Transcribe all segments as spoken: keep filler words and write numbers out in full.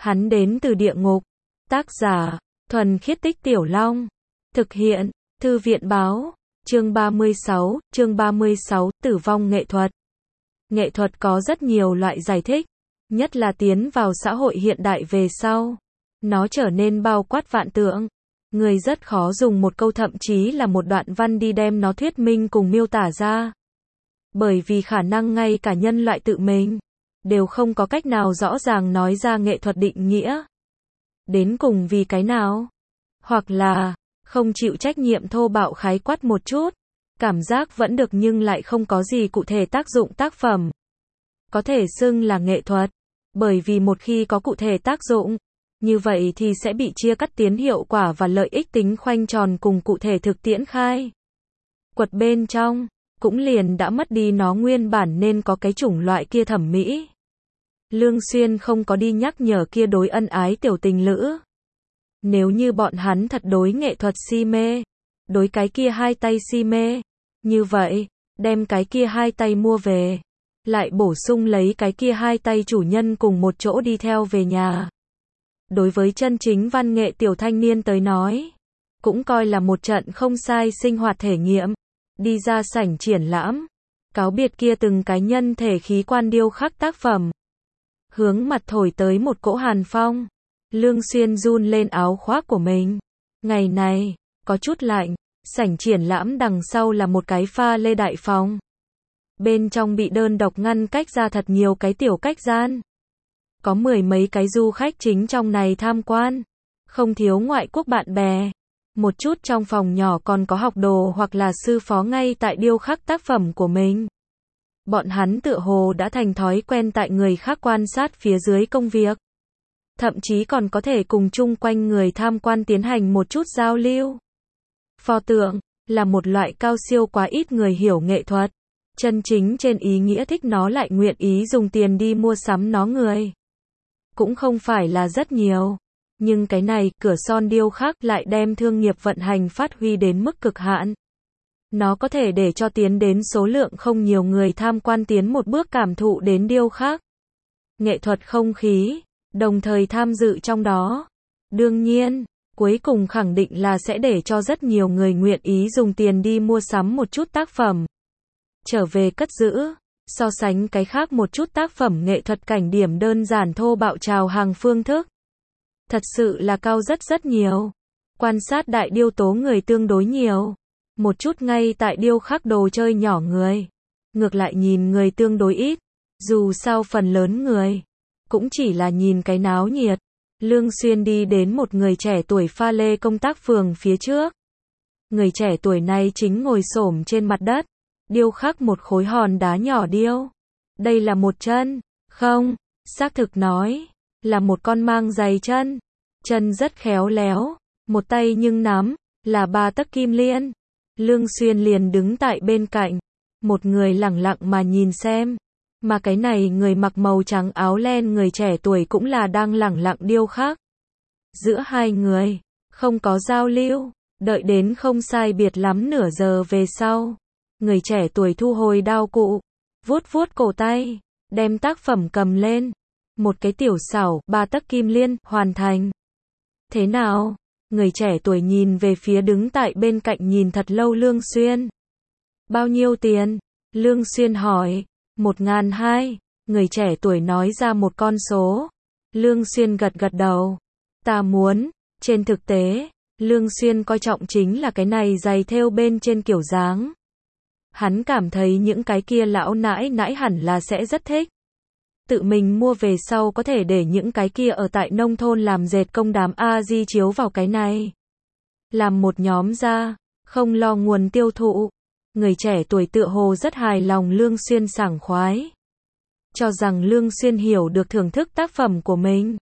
Hắn đến từ địa ngục. Tác giả, Thuần Khiết Tích Tiểu Long. Thực hiện, Thư viện báo. Chương ba mươi sáu, chương ba mươi sáu, tử vong nghệ thuật. Nghệ thuật có rất nhiều loại giải thích, nhất là tiến vào xã hội hiện đại về sau. Nó trở nên bao quát vạn tượng. Người rất khó dùng một câu thậm chí là một đoạn văn đi đem nó thuyết minh cùng miêu tả ra. Bởi vì khả năng ngay cả nhân loại tự mình đều không có cách nào rõ ràng nói ra nghệ thuật định nghĩa. Đến cùng vì cái nào? Hoặc là không chịu trách nhiệm thô bạo khái quát một chút, cảm giác vẫn được nhưng lại không có gì cụ thể tác dụng tác phẩm. Có thể xưng là nghệ thuật, bởi vì một khi có cụ thể tác dụng, như vậy thì sẽ bị chia cắt tiến hiệu quả và lợi ích tính khoanh tròn cùng cụ thể thực tiễn khai. Quật bên trong, cũng liền đã mất đi nó nguyên bản nên có cái chủng loại kia thẩm mỹ. Lương Xuyên không có đi nhắc nhở kia đối ân ái tiểu tình lữ. Nếu như bọn hắn thật đối nghệ thuật si mê, đối cái kia hai tay si mê, như vậy, đem cái kia hai tay mua về, lại bổ sung lấy cái kia hai tay chủ nhân cùng một chỗ đi theo về nhà. Đối với chân chính văn nghệ tiểu thanh niên tới nói, cũng coi là một trận không sai sinh hoạt thể nghiệm. Đi ra sảnh triển lãm, cáo biệt kia từng cái nhân thể khí quan điêu khắc tác phẩm. Hướng mặt thổi tới một cỗ hàn phong, Lương Xuyên run lên áo khoác của mình. Ngày này, có chút lạnh, sảnh triển lãm đằng sau là một cái pha lê đại phòng. Bên trong bị đơn độc ngăn cách ra thật nhiều cái tiểu cách gian. Có mười mấy cái du khách chính trong này tham quan, không thiếu ngoại quốc bạn bè. Một chút trong phòng nhỏ còn có học đồ hoặc là sư phó ngay tại điêu khắc tác phẩm của mình. Bọn hắn tựa hồ đã thành thói quen tại người khác quan sát phía dưới công việc. Thậm chí còn có thể cùng chung quanh người tham quan tiến hành một chút giao lưu. Pho tượng là một loại cao siêu quá ít người hiểu nghệ thuật. Chân chính trên ý nghĩa thích nó lại nguyện ý dùng tiền đi mua sắm nó người. Cũng không phải là rất nhiều. Nhưng cái này, cửa son điêu khắc lại đem thương nghiệp vận hành phát huy đến mức cực hạn. Nó có thể để cho tiến đến số lượng không nhiều người tham quan tiến một bước cảm thụ đến điêu khắc. Nghệ thuật không khí, đồng thời tham dự trong đó. Đương nhiên, cuối cùng khẳng định là sẽ để cho rất nhiều người nguyện ý dùng tiền đi mua sắm một chút tác phẩm. Trở về cất giữ, so sánh cái khác một chút tác phẩm nghệ thuật cảnh điểm đơn giản thô bạo trào hàng phương thức. Thật sự là cao rất rất nhiều. Quan sát đại điêu tố người tương đối nhiều. Một chút ngay tại điêu khắc đồ chơi nhỏ người. Ngược lại nhìn người tương đối ít. Dù sao phần lớn người cũng chỉ là nhìn cái náo nhiệt. Lương Xuyên đi đến một người trẻ tuổi pha lê công tác phường phía trước. Người trẻ tuổi này chính ngồi xổm trên mặt đất, điêu khắc một khối hòn đá nhỏ điêu. Đây là một chân, không, xác thực nói, là một con mang giày chân. Chân rất khéo léo, một tay nhưng nắm, là ba tấc kim liên. Lương Xuyên liền đứng tại bên cạnh, một người lẳng lặng mà nhìn xem. Mà cái này người mặc màu trắng áo len người trẻ tuổi cũng là đang lẳng lặng điêu khắc. Giữa hai người, không có giao lưu, đợi đến không sai biệt lắm nửa giờ về sau. Người trẻ tuổi thu hồi đao cụ, vuốt vuốt cổ tay, đem tác phẩm cầm lên. Một cái tiểu xảo, ba tấc kim liên, hoàn thành. Thế nào? Người trẻ tuổi nhìn về phía đứng tại bên cạnh nhìn thật lâu Lương Xuyên. Bao nhiêu tiền? Lương Xuyên hỏi. Một ngàn hai. Người trẻ tuổi nói ra một con số. Lương Xuyên gật gật đầu. Ta muốn. Trên thực tế, Lương Xuyên coi trọng chính là cái này giày thêu bên trên kiểu dáng. Hắn cảm thấy những cái kia lão nãi nãi hẳn là sẽ rất thích. Tự mình mua về sau có thể để những cái kia ở tại nông thôn làm dệt công đám A Di chiếu vào cái này. Làm một nhóm ra, không lo nguồn tiêu thụ. Người trẻ tuổi tựa hồ rất hài lòng Lương Xuyên sảng khoái. Cho rằng Lương Xuyên hiểu được thưởng thức tác phẩm của mình.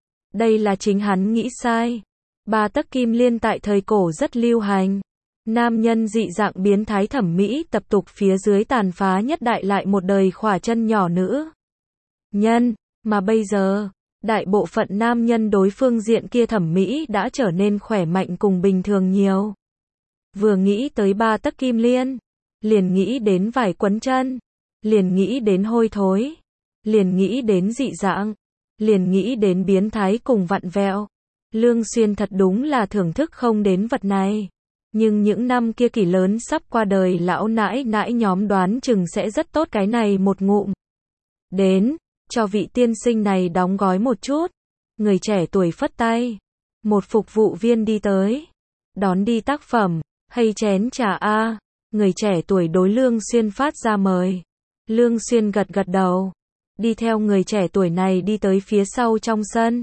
Đây là chính hắn nghĩ sai. Ba tấc kim liên tại thời cổ rất lưu hành. Nam nhân dị dạng biến thái thẩm mỹ tập tục phía dưới tàn phá nhất đại lại một đời khỏa chân nhỏ nữ nhân, mà bây giờ, đại bộ phận nam nhân đối phương diện kia thẩm mỹ đã trở nên khỏe mạnh cùng bình thường nhiều. Vừa nghĩ tới ba tấc kim liên, liền nghĩ đến vải quấn chân, liền nghĩ đến hôi thối, liền nghĩ đến dị dạng. liền nghĩ đến biến thái cùng vặn vẹo. Lương Xuyên thật đúng là thưởng thức không đến vật này. Nhưng những năm kia Kỳ lớn sắp qua đời lão nãi nãi nhóm đoán chừng sẽ rất tốt cái này một ngụm. Đến, cho vị tiên sinh này đóng gói một chút. Người trẻ tuổi phất tay. Một phục vụ viên đi tới. Đón đi tác phẩm, hay chén trà a. Người trẻ tuổi đối Lương Xuyên phát ra mời. Lương Xuyên gật gật đầu. Đi theo người trẻ tuổi này đi tới phía sau trong sân.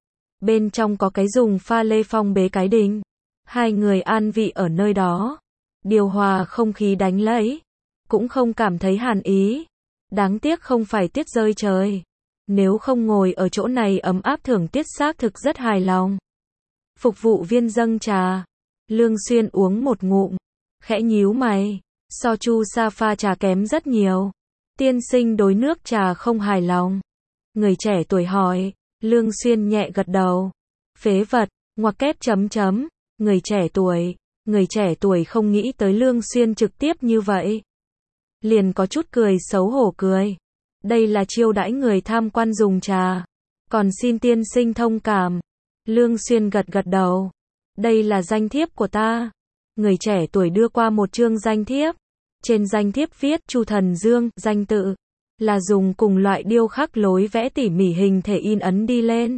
Bên trong có cái dùng pha lê phong bế cái đình. Hai người an vị ở nơi đó. Điều hòa không khí đánh lấy. Cũng không cảm thấy hàn ý. Đáng tiếc không phải tiết rơi trời. Nếu không ngồi ở chỗ này ấm áp thưởng tiết xác thực rất hài lòng. Phục vụ viên dâng trà. Lương Xuyên uống một ngụm. Khẽ nhíu mày. So chu sa pha trà kém rất nhiều. Tiên sinh đối nước trà không hài lòng. Người trẻ tuổi hỏi. Lương Xuyên nhẹ gật đầu. Phế vật, ngoặc kép chấm chấm. Người trẻ tuổi. Người trẻ tuổi không nghĩ tới Lương Xuyên trực tiếp như vậy. Liền có chút cười xấu hổ cười. Đây là chiêu đãi người tham quan dùng trà. Còn xin tiên sinh thông cảm. Lương Xuyên gật gật đầu. Đây là danh thiếp của ta. Người trẻ tuổi đưa qua một chương danh thiếp. Trên danh thiếp viết Chu Thần Dương, danh tự. Là dùng cùng loại điêu khắc lối vẽ tỉ mỉ hình thể in ấn đi lên.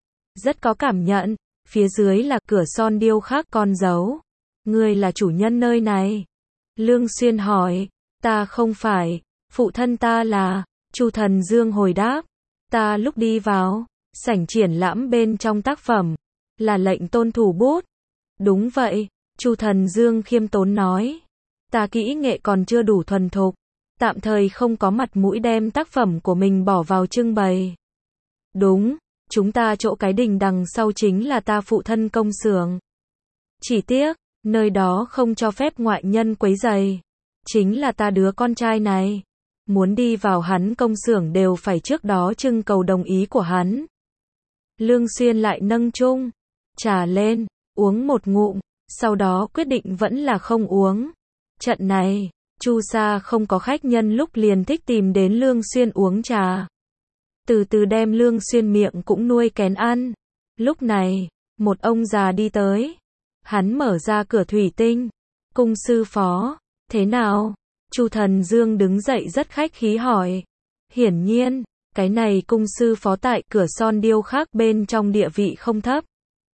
Rất có cảm nhận. Phía dưới là cửa son điêu khắc con dấu. Ngươi là chủ nhân nơi này. Lương Xuyên hỏi. Ta không phải. Phụ thân ta là. Chu Thần Dương hồi đáp. Ta lúc đi vào sảnh triển lãm bên trong tác phẩm. Là lệnh tôn thủ bút. Đúng vậy. Chu Thần Dương khiêm tốn nói. Ta kỹ nghệ còn chưa đủ thuần thục. Tạm thời không có mặt mũi đem tác phẩm của mình bỏ vào trưng bày. Đúng. Chúng ta chỗ cái đình đằng sau chính là ta phụ thân công xưởng. Chỉ tiếc, nơi đó không cho phép ngoại nhân quấy rầy. Chính là ta đứa con trai này. Muốn đi vào hắn công xưởng đều phải trước đó trưng cầu đồng ý của hắn. Lương Xuyên lại nâng chung trà lên, uống một ngụm, sau đó quyết định vẫn là không uống. Trận này, Chu Sa không có khách nhân lúc liền thích tìm đến Lương Xuyên uống trà. Từ từ đem Lương Xuyên miệng cũng nuôi kén ăn. Lúc này, một ông già đi tới. Hắn mở ra cửa thủy tinh. Cung sư phó, thế nào? Chu Thần Dương đứng dậy rất khách khí hỏi. Hiển nhiên, cái này cung sư phó tại cửa son điêu khắc bên trong địa vị không thấp.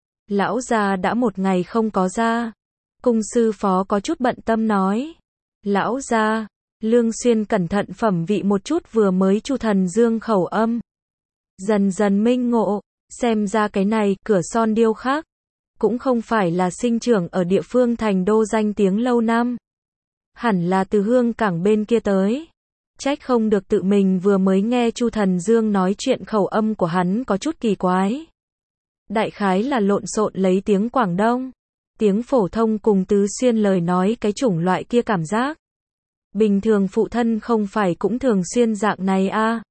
Lão già đã một ngày không có ra. Cung sư phó có chút bận tâm nói. Lão già, Lương Xuyên cẩn thận phẩm vị một chút vừa mới Chu Thần Dương khẩu âm. Dần dần minh ngộ, xem ra cái này cửa son điêu khắc cũng không phải là sinh trưởng ở địa phương thành đô danh tiếng lâu năm. Hẳn là từ Hương Cảng bên kia tới. Trách không được tự mình vừa mới nghe Chu Thần Dương nói chuyện khẩu âm của hắn có chút kỳ quái. Đại khái là lộn xộn lấy tiếng Quảng Đông, tiếng phổ thông cùng tứ xuyên lời nói cái chủng loại kia cảm giác. Bình thường phụ thân không phải cũng thường xuyên dạng này a? À?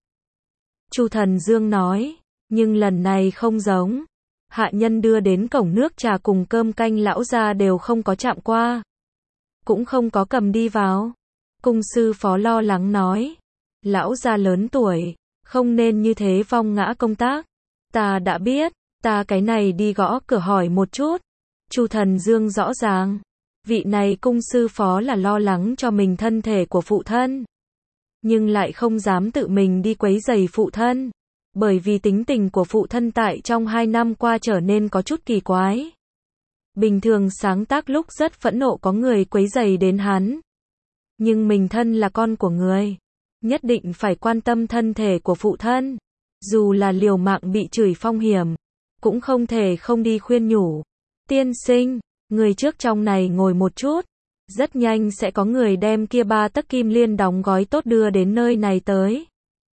Chu Thần Dương nói, nhưng lần này không giống. Hạ nhân đưa đến cổng nước trà cùng cơm canh lão gia đều không có chạm qua. Cũng không có cầm đi vào. Cung sư phó lo lắng nói. Lão gia lớn tuổi, không nên như thế vong ngã công tác. Ta đã biết, ta cái này đi gõ cửa hỏi một chút. Chu Thần Dương rõ ràng. Vị này cung sư phó là lo lắng cho mình thân thể của phụ thân. Nhưng lại không dám tự mình đi quấy rầy phụ thân. Bởi vì tính tình của phụ thân tại trong hai năm qua trở nên có chút kỳ quái. Bình thường sáng tác lúc rất phẫn nộ có người quấy rầy đến hắn. Nhưng mình thân là con của người. Nhất định phải quan tâm thân thể của phụ thân. Dù là liều mạng bị chửi phong hiểm. Cũng không thể không đi khuyên nhủ. Tiên sinh, người trước trong này ngồi một chút. Rất nhanh sẽ có người đem kia ba tấc kim liên đóng gói tốt đưa đến nơi này tới.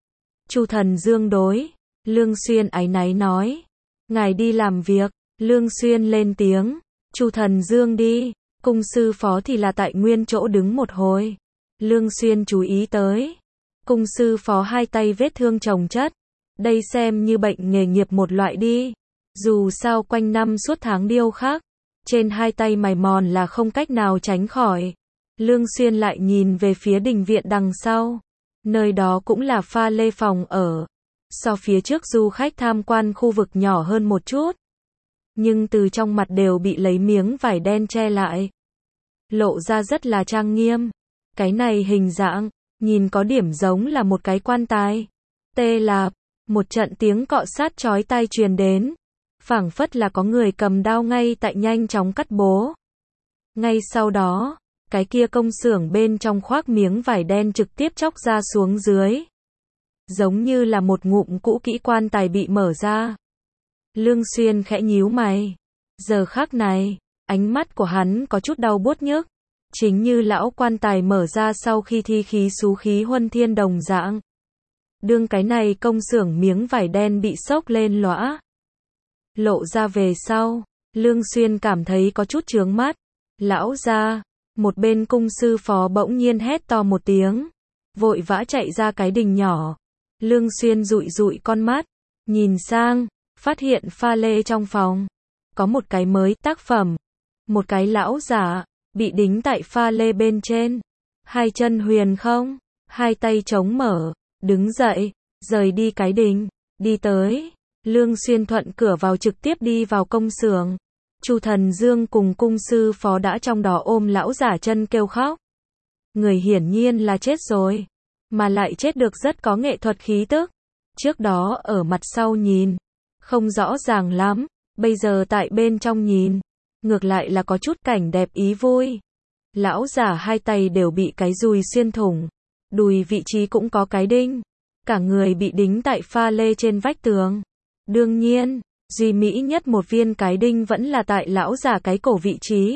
Chu Thần Dương đối. Lương Xuyên áy náy nói. Ngài đi làm việc. Lương Xuyên lên tiếng. Chu Thần Dương đi. Cung sư phó thì là tại nguyên chỗ đứng một hồi. Lương Xuyên chú ý tới. Cung sư phó hai tay vết thương chồng chất. Đây xem như bệnh nghề nghiệp một loại đi. Dù sao quanh năm suốt tháng điêu khắc. Trên hai tay mài mòn là không cách nào tránh khỏi. Lương Xuyên lại nhìn về phía đình viện đằng sau. Nơi đó cũng là pha lê phòng ở. So phía trước du khách tham quan khu vực nhỏ hơn một chút. Nhưng từ trong mặt đều bị lấy miếng vải đen che lại. Lộ ra rất là trang nghiêm. Cái này hình dạng, nhìn có điểm giống là một cái quan tài. Tê lạp, một trận tiếng cọ sát chói tai truyền đến. Phảng phất là có người cầm dao ngay tại nhanh chóng cắt bố. Ngay sau đó, cái kia công xưởng bên trong khoác miếng vải đen trực tiếp chóc ra xuống dưới. Giống như là một ngụm cũ kỹ quan tài bị mở ra. Lương Xuyên khẽ nhíu mày. Giờ khắc này, ánh mắt của hắn có chút đau buốt nhức. Chính như lão quan tài mở ra sau khi thi khí xú khí huân thiên đồng dạng. Đương cái này công xưởng miếng vải đen bị xốc lên lõa. Lộ ra về sau, Lương Xuyên cảm thấy có chút chướng mắt. Lão gia, một bên cung sư phó bỗng nhiên hét to một tiếng. Vội vã chạy ra cái đình nhỏ. Lương Xuyên dụi dụi con mắt. Nhìn sang, phát hiện pha lê trong phòng. Có một cái mới tác phẩm. Một cái lão giả, bị đính tại pha lê bên trên. Hai chân huyền không, hai tay chống mở, đứng dậy, rời đi cái đình, đi tới. Lương Xuyên thuận cửa vào trực tiếp đi vào công xưởng. Chu Thần Dương cùng cung sư phó đã trong đó ôm lão giả chân kêu khóc. Người hiển nhiên là chết rồi, mà lại chết được rất có nghệ thuật khí tức. Trước đó ở mặt sau nhìn, không rõ ràng lắm, bây giờ tại bên trong nhìn, ngược lại là có chút cảnh đẹp ý vui. Lão giả hai tay đều bị cái dùi xuyên thủng, đùi vị trí cũng có cái đinh, cả người bị đính tại pha lê trên vách tường. Đương nhiên, duy mỹ nhất một viên cái đinh vẫn là tại lão giả cái cổ vị trí.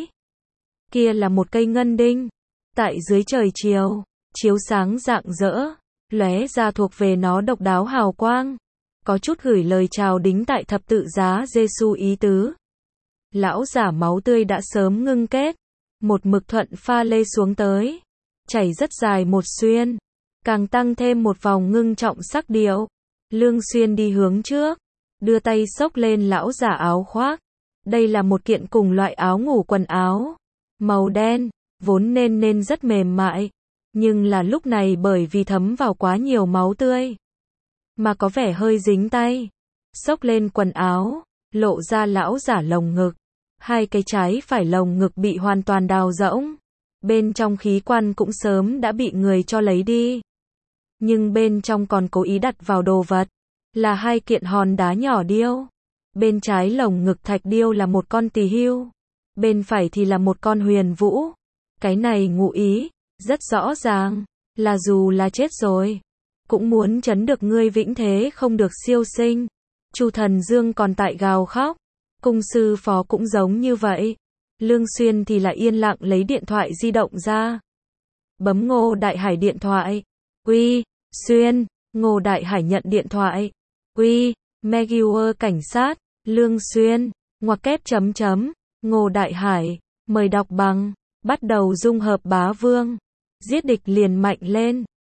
Kia là một cây ngân đinh, tại dưới trời chiều, chiếu sáng rạng rỡ, lóe ra thuộc về nó độc đáo hào quang. Có chút gửi lời chào đính tại thập tự giá Giêsu ý tứ. Lão giả máu tươi đã sớm ngưng kết, một mực thuận pha lê xuống tới, chảy rất dài một xuyên, càng tăng thêm một vòng ngưng trọng sắc điệu. Lương Xuyên đi hướng trước, đưa tay xốc lên lão giả áo khoác. Đây là một kiện cùng loại áo ngủ quần áo, màu đen, vốn nên nên rất mềm mại, nhưng là lúc này bởi vì thấm vào quá nhiều máu tươi, mà có vẻ hơi dính tay. Xốc lên quần áo, lộ ra lão giả lồng ngực. Hai cái trái phải lồng ngực bị hoàn toàn đào rỗng. Bên trong khí quan cũng sớm đã bị người cho lấy đi. Nhưng bên trong còn cố ý đặt vào đồ vật. Là hai kiện hòn đá nhỏ điêu. Bên trái lồng ngực thạch điêu là một con tỳ hưu. Bên phải thì là một con huyền vũ. Cái này ngụ ý, rất rõ ràng, là dù là chết rồi, cũng muốn chấn được ngươi vĩnh thế không được siêu sinh. Chu Thần Dương còn tại gào khóc. Cung sư phó cũng giống như vậy. Lương Xuyên thì là yên lặng lấy điện thoại di động ra. Bấm Ngô Đại Hải điện thoại. Uy, Xuyên. Ngô Đại Hải nhận điện thoại. Uy, Megiwer cảnh sát. Lương Xuyên. Ngoặc kép chấm chấm. Ngô Đại Hải. Mời đọc bằng. Bắt đầu dung hợp bá vương. Giết địch liền mạnh lên.